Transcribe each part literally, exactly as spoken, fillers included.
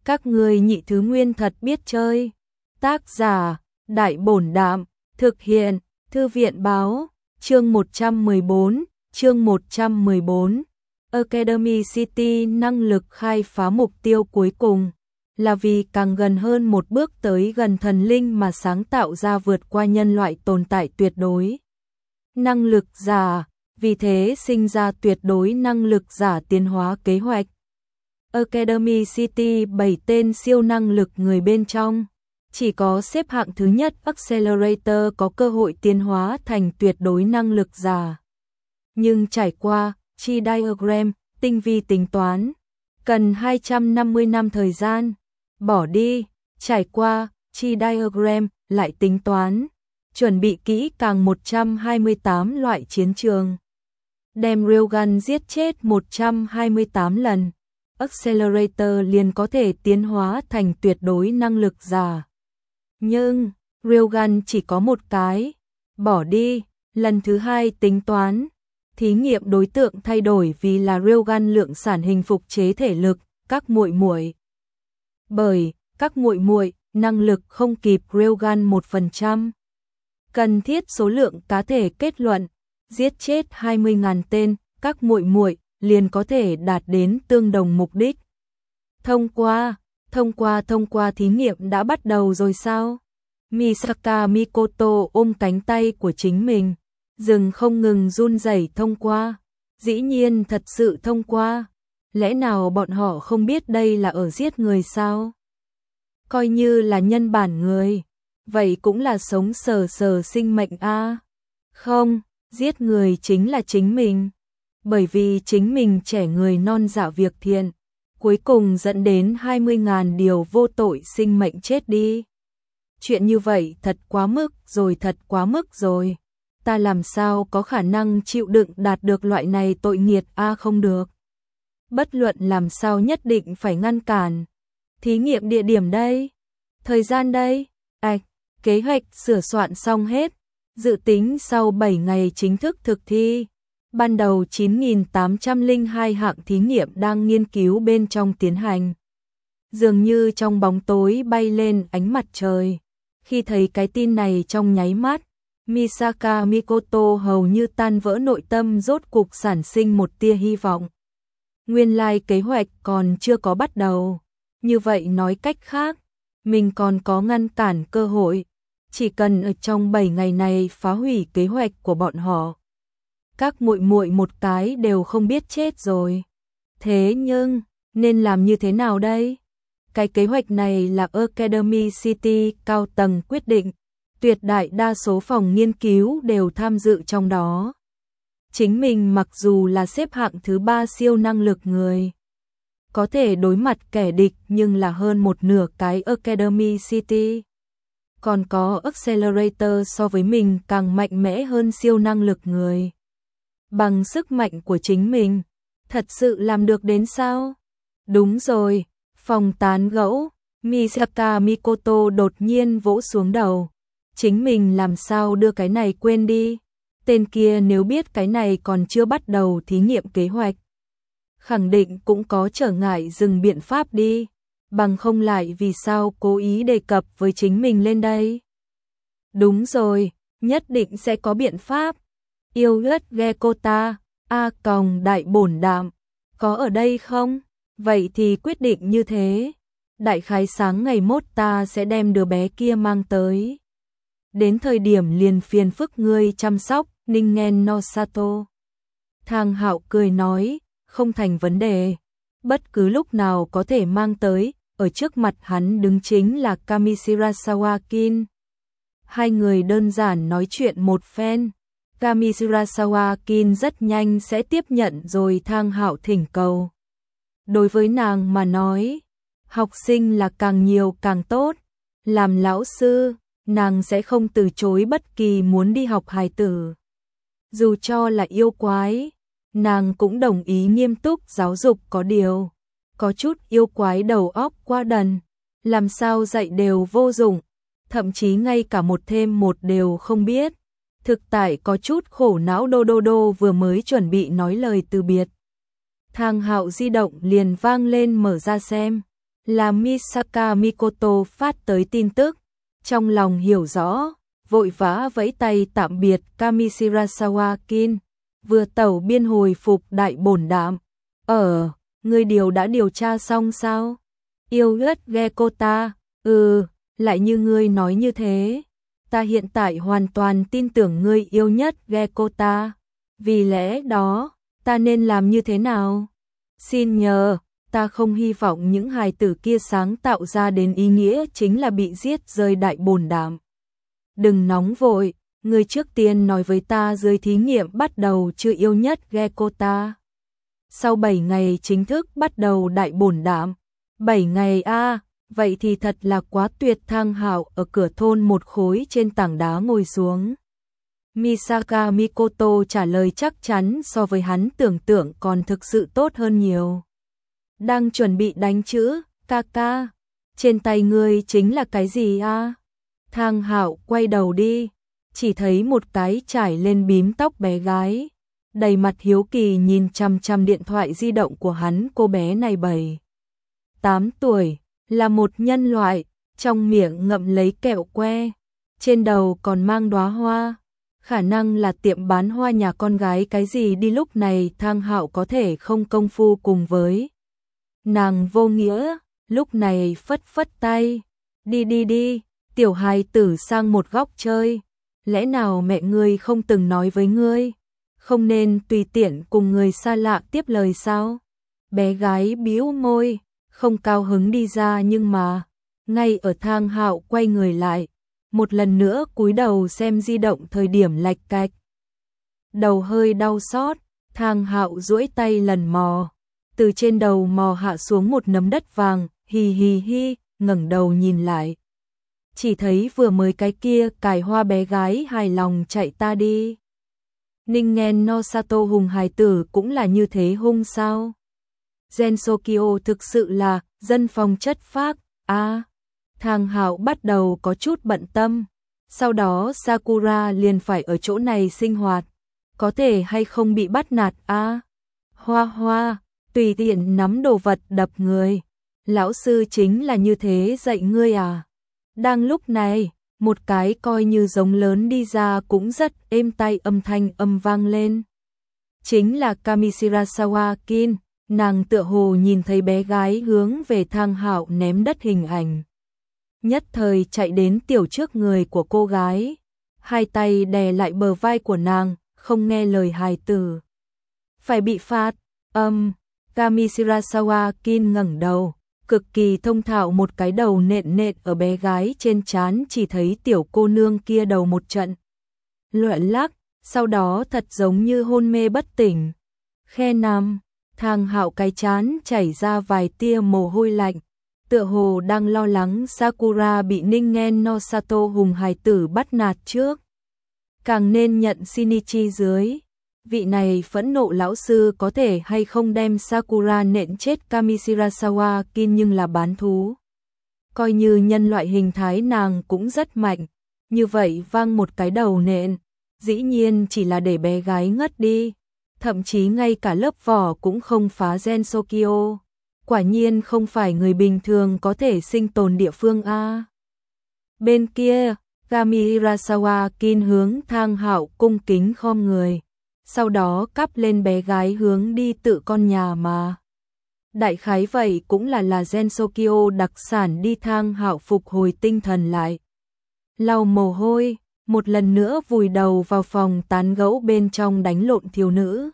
Các ngươi nhị thứ nguyên thật biết chơi. Tác giả, Đại Bổn Đạm, thực hiện, Thư viện Báo, chương một trăm mười bốn, chương một trăm mười bốn. Academy City năng lực khai phá mục tiêu cuối cùng, là vì càng gần hơn một bước tới gần thần linh mà sáng tạo ra vượt qua nhân loại tồn tại tuyệt đối. Năng lực giả, vì thế sinh ra tuyệt đối năng lực giả tiến hóa kế hoạch. Academy City bảy tên siêu năng lực người bên trong, chỉ có xếp hạng thứ nhất Accelerator có cơ hội tiến hóa thành tuyệt đối năng lực giả. Nhưng trải qua chi diagram, tinh vi tính toán, cần hai trăm năm mươi năm thời gian, bỏ đi, trải qua chi diagram, lại tính toán, chuẩn bị kỹ càng một trăm hai mươi tám loại chiến trường. Đem Railgun giết chết một trăm hai mươi tám lần, Accelerator liền có thể tiến hóa thành tuyệt đối năng lực giả. Nhưng, Railgun chỉ có một cái, bỏ đi, lần thứ hai tính toán, thí nghiệm đối tượng thay đổi vì là Railgun lượng sản hình phục chế thể lực, các muội muội. Bởi, các muội muội, năng lực không kịp Railgun một phần trăm. Cần thiết số lượng cá thể kết luận, giết chết hai mươi nghìn tên, các muội muội liền có thể đạt đến tương đồng mục đích. Thông qua, thông qua thông qua thí nghiệm đã bắt đầu rồi sao? Misaka Mikoto ôm cánh tay của chính mình, dừng không ngừng run rẩy. Thông qua, dĩ nhiên thật sự thông qua, lẽ nào bọn họ không biết đây là ở giết người sao? Coi như là nhân bản người, vậy cũng là sống sờ sờ sinh mệnh a. À? Không, giết người chính là chính mình, bởi vì chính mình trẻ người non dạ việc thiện, cuối cùng dẫn đến hai mươi nghìn điều vô tội sinh mệnh chết đi. Chuyện như vậy thật quá mức rồi, thật quá mức rồi. Ta làm sao có khả năng chịu đựng đạt được loại này tội nghiệt a à? Không được. Bất luận làm sao nhất định phải ngăn cản. Thí nghiệm địa điểm đây, thời gian đây, ạch, kế hoạch sửa soạn xong hết, dự tính sau bảy ngày chính thức thực thi. Ban đầu chín nghìn tám trăm lẻ hai hạng thí nghiệm đang nghiên cứu bên trong tiến hành. Dường như trong bóng tối bay lên ánh mặt trời. Khi thấy cái tin này trong nháy mắt, Misaka Mikoto hầu như tan vỡ, nội tâm rốt cục sản sinh một tia hy vọng. Nguyên lai kế hoạch còn chưa có bắt đầu. Như vậy nói cách khác, mình còn có ngăn cản cơ hội. Chỉ cần ở trong bảy ngày này phá hủy kế hoạch của bọn họ, các muội muội một cái đều không biết chết rồi. Thế nhưng, nên làm như thế nào đây? Cái kế hoạch này là Academy City cao tầng quyết định, tuyệt đại đa số phòng nghiên cứu đều tham dự trong đó. Chính mình mặc dù là xếp hạng thứ ba siêu năng lực người, có thể đối mặt kẻ địch nhưng là hơn một nửa cái Academy City. Còn có Accelerator so với mình càng mạnh mẽ hơn siêu năng lực người. Bằng sức mạnh của chính mình, thật sự làm được đến sao? Đúng rồi, phòng tán gẫu, Misaka Mikoto đột nhiên vỗ xuống đầu. Chính mình làm sao đưa cái này quên đi? Tên kia nếu biết cái này còn chưa bắt đầu thí nghiệm kế hoạch, khẳng định cũng có trở ngại dừng biện pháp đi. Bằng không lại vì sao cố ý đề cập với chính mình lên đây? Đúng rồi, nhất định sẽ có biện pháp. Yêu ớt Gekota, A còng Đại Bổn Đạm, có ở đây không? Vậy thì quyết định như thế. Đại khái sáng ngày mốt ta sẽ đem đứa bé kia mang tới. Đến thời điểm liền phiền phức ngươi chăm sóc, Ningen no Sato. Thang Hạo cười nói, không thành vấn đề. Bất cứ lúc nào có thể mang tới. Ở trước mặt hắn đứng chính là Kamishirasawa Kin. Hai người đơn giản nói chuyện một phen. Kamishirasawa Kin rất nhanh sẽ tiếp nhận rồi Thang Hạo thỉnh cầu. Đối với nàng mà nói, học sinh là càng nhiều càng tốt. Làm lão sư, nàng sẽ không từ chối bất kỳ muốn đi học hài tử. Dù cho là yêu quái, nàng cũng đồng ý nghiêm túc giáo dục. Có điều, có chút yêu quái đầu óc quá đần, làm sao dạy đều vô dụng, thậm chí ngay cả một thêm một đều không biết. Thực tại có chút khổ não. Đô đô đô vừa mới chuẩn bị nói lời từ biệt, Thang Hạo di động liền vang lên, mở ra xem. Là Misaka Mikoto phát tới tin tức, trong lòng hiểu rõ, vội vã vẫy tay tạm biệt Kamishirasawa Kin, vừa tẩu biên hồi phục đại bổn đạm. Ở, ngươi điều đã điều tra xong sao? Yêu ghét ghe cô ta, ừ, lại như ngươi nói như thế. Ta hiện tại hoàn toàn tin tưởng ngươi yêu nhất ghe cô ta. Vì lẽ đó, ta nên làm như thế nào? Xin nhờ, ta không hy vọng những hài tử kia sáng tạo ra đến ý nghĩa chính là bị giết rơi đại bổn đạm. Đừng nóng vội, ngươi trước tiên nói với ta dưới thí nghiệm bắt đầu chưa yêu nhất ghe cô ta. Sau bảy ngày chính thức bắt đầu đại bổn đạm. bảy ngày a, à, vậy thì thật là quá tuyệt. Thang Hạo ở cửa thôn một khối trên tảng đá ngồi xuống. Misaka Mikoto trả lời chắc chắn so với hắn tưởng tượng còn thực sự tốt hơn nhiều. Đang chuẩn bị đánh chữ, Kaka, trên tay ngươi chính là cái gì a? À? Thang Hạo quay đầu đi, chỉ thấy một cái trải lên bím tóc bé gái, đầy mặt hiếu kỳ nhìn chằm chằm điện thoại di động của hắn. Cô bé này bảy, tám tuổi, là một nhân loại, trong miệng ngậm lấy kẹo que, trên đầu còn mang đóa hoa, khả năng là tiệm bán hoa nhà con gái cái gì đi. Lúc này Thang Hạo có thể không công phu cùng với nàng vô nghĩa, lúc này phất phất tay, đi đi đi, tiểu hài tử sang một góc chơi, lẽ nào mẹ ngươi không từng nói với ngươi, không nên tùy tiện cùng người xa lạ tiếp lời sao? Bé gái bĩu môi, không cao hứng đi ra, nhưng mà, ngay ở Thang Hạo quay người lại, một lần nữa cúi đầu xem di động thời điểm lạch cạch. Đầu hơi đau xót, Thang Hạo duỗi tay lần mò, từ trên đầu mò hạ xuống một nấm đất vàng, hì hì hi, ngẩng đầu nhìn lại. Chỉ thấy vừa mới cái kia cài hoa bé gái hài lòng chạy ta đi. Ningen no Sato hùng hài tử cũng là như thế hung sao? Gensokyo thực sự là dân phòng chất phác, a à, Thang Hạo bắt đầu có chút bận tâm. Sau đó Sakura liền phải ở chỗ này sinh hoạt, có thể hay không bị bắt nạt a? À, hoa hoa, tùy tiện nắm đồ vật đập người. Lão sư chính là như thế dạy ngươi à? Đang lúc này, một cái coi như giống lớn đi ra cũng rất êm tai, âm thanh âm vang lên. Chính là Kamishirasawa Kin, nàng tựa hồ nhìn thấy bé gái hướng về Thang Hạo ném đất hình ảnh. Nhất thời chạy đến tiểu trước người của cô gái, hai tay đè lại bờ vai của nàng, không nghe lời hài tử. Phải bị phạt, âm, um, Kamishirasawa Kin ngẩng đầu, cực kỳ thông thạo một cái đầu nện nện ở bé gái trên trán, chỉ thấy tiểu cô nương kia đầu một trận loạn lắc, sau đó thật giống như hôn mê bất tỉnh. Khe nằm, Thang Hạo cái trán chảy ra vài tia mồ hôi lạnh, tựa hồ đang lo lắng Sakura bị Ningen no Sato hùng hài tử bắt nạt trước, càng nên nhận Shinichi dưới. Vị này phẫn nộ lão sư có thể hay không đem Sakura nện chết Kamishirasawa Kin, nhưng là bán thú. Coi như nhân loại hình thái nàng cũng rất mạnh, như vậy vang một cái đầu nện, dĩ nhiên chỉ là để bé gái ngất đi, thậm chí ngay cả lớp vỏ cũng không phá. Gensokyo, quả nhiên không phải người bình thường có thể sinh tồn địa phương a. Bên kia, Kamishirasawa Kin hướng Thang Hạo cung kính khom người, sau đó cắp lên bé gái hướng đi tự con nhà mà. Đại khái vậy cũng là là Gensokyo đặc sản đi. Thang Hạo phục hồi tinh thần lại, lau mồ hôi, một lần nữa vùi đầu vào phòng tán gẫu bên trong đánh lộn thiếu nữ.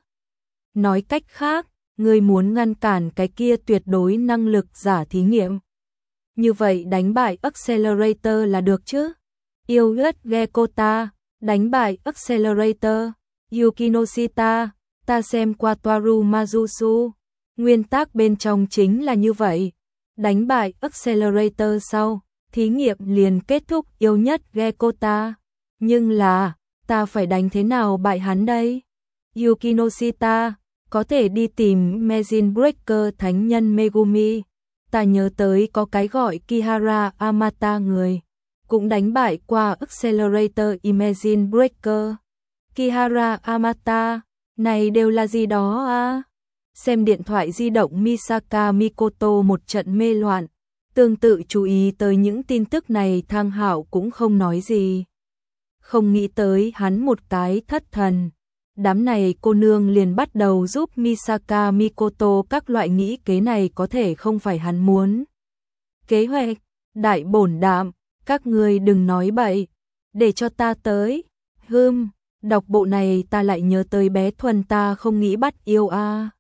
Nói cách khác, ngươi muốn ngăn cản cái kia tuyệt đối năng lực giả thí nghiệm. Như vậy đánh bại Accelerator là được chứ? Yêu ghét ghe cô ta, đánh bại Accelerator. Yukinoshita, ta xem qua Toaru Mazusu, nguyên tắc bên trong chính là như vậy. Đánh bại Accelerator sau, thí nghiệm liền kết thúc. Yêu nhất ghe cô ta. Nhưng là, ta phải đánh thế nào bại hắn đây? Yukinoshita, có thể đi tìm Machine Breaker thánh nhân Megumi. Ta nhớ tới có cái gọi Kihara Amata người, cũng đánh bại qua Accelerator Imagine Breaker. Kihara Amata, này đều là gì đó à? Xem điện thoại di động Misaka Mikoto một trận mê loạn, Tương tự chú ý tới những tin tức này, Thang Hạo cũng không nói gì. Không nghĩ tới hắn một cái thất thần. Đám này cô nương liền bắt đầu giúp Misaka Mikoto các loại, nghĩ kế này có thể không phải hắn muốn. Kế hoạch, đại bổn đạm, các ngươi đừng nói bậy, để cho ta tới. Hừm, đọc bộ này ta lại nhớ tới bé Thuần, ta không nghĩ bắt yêu a.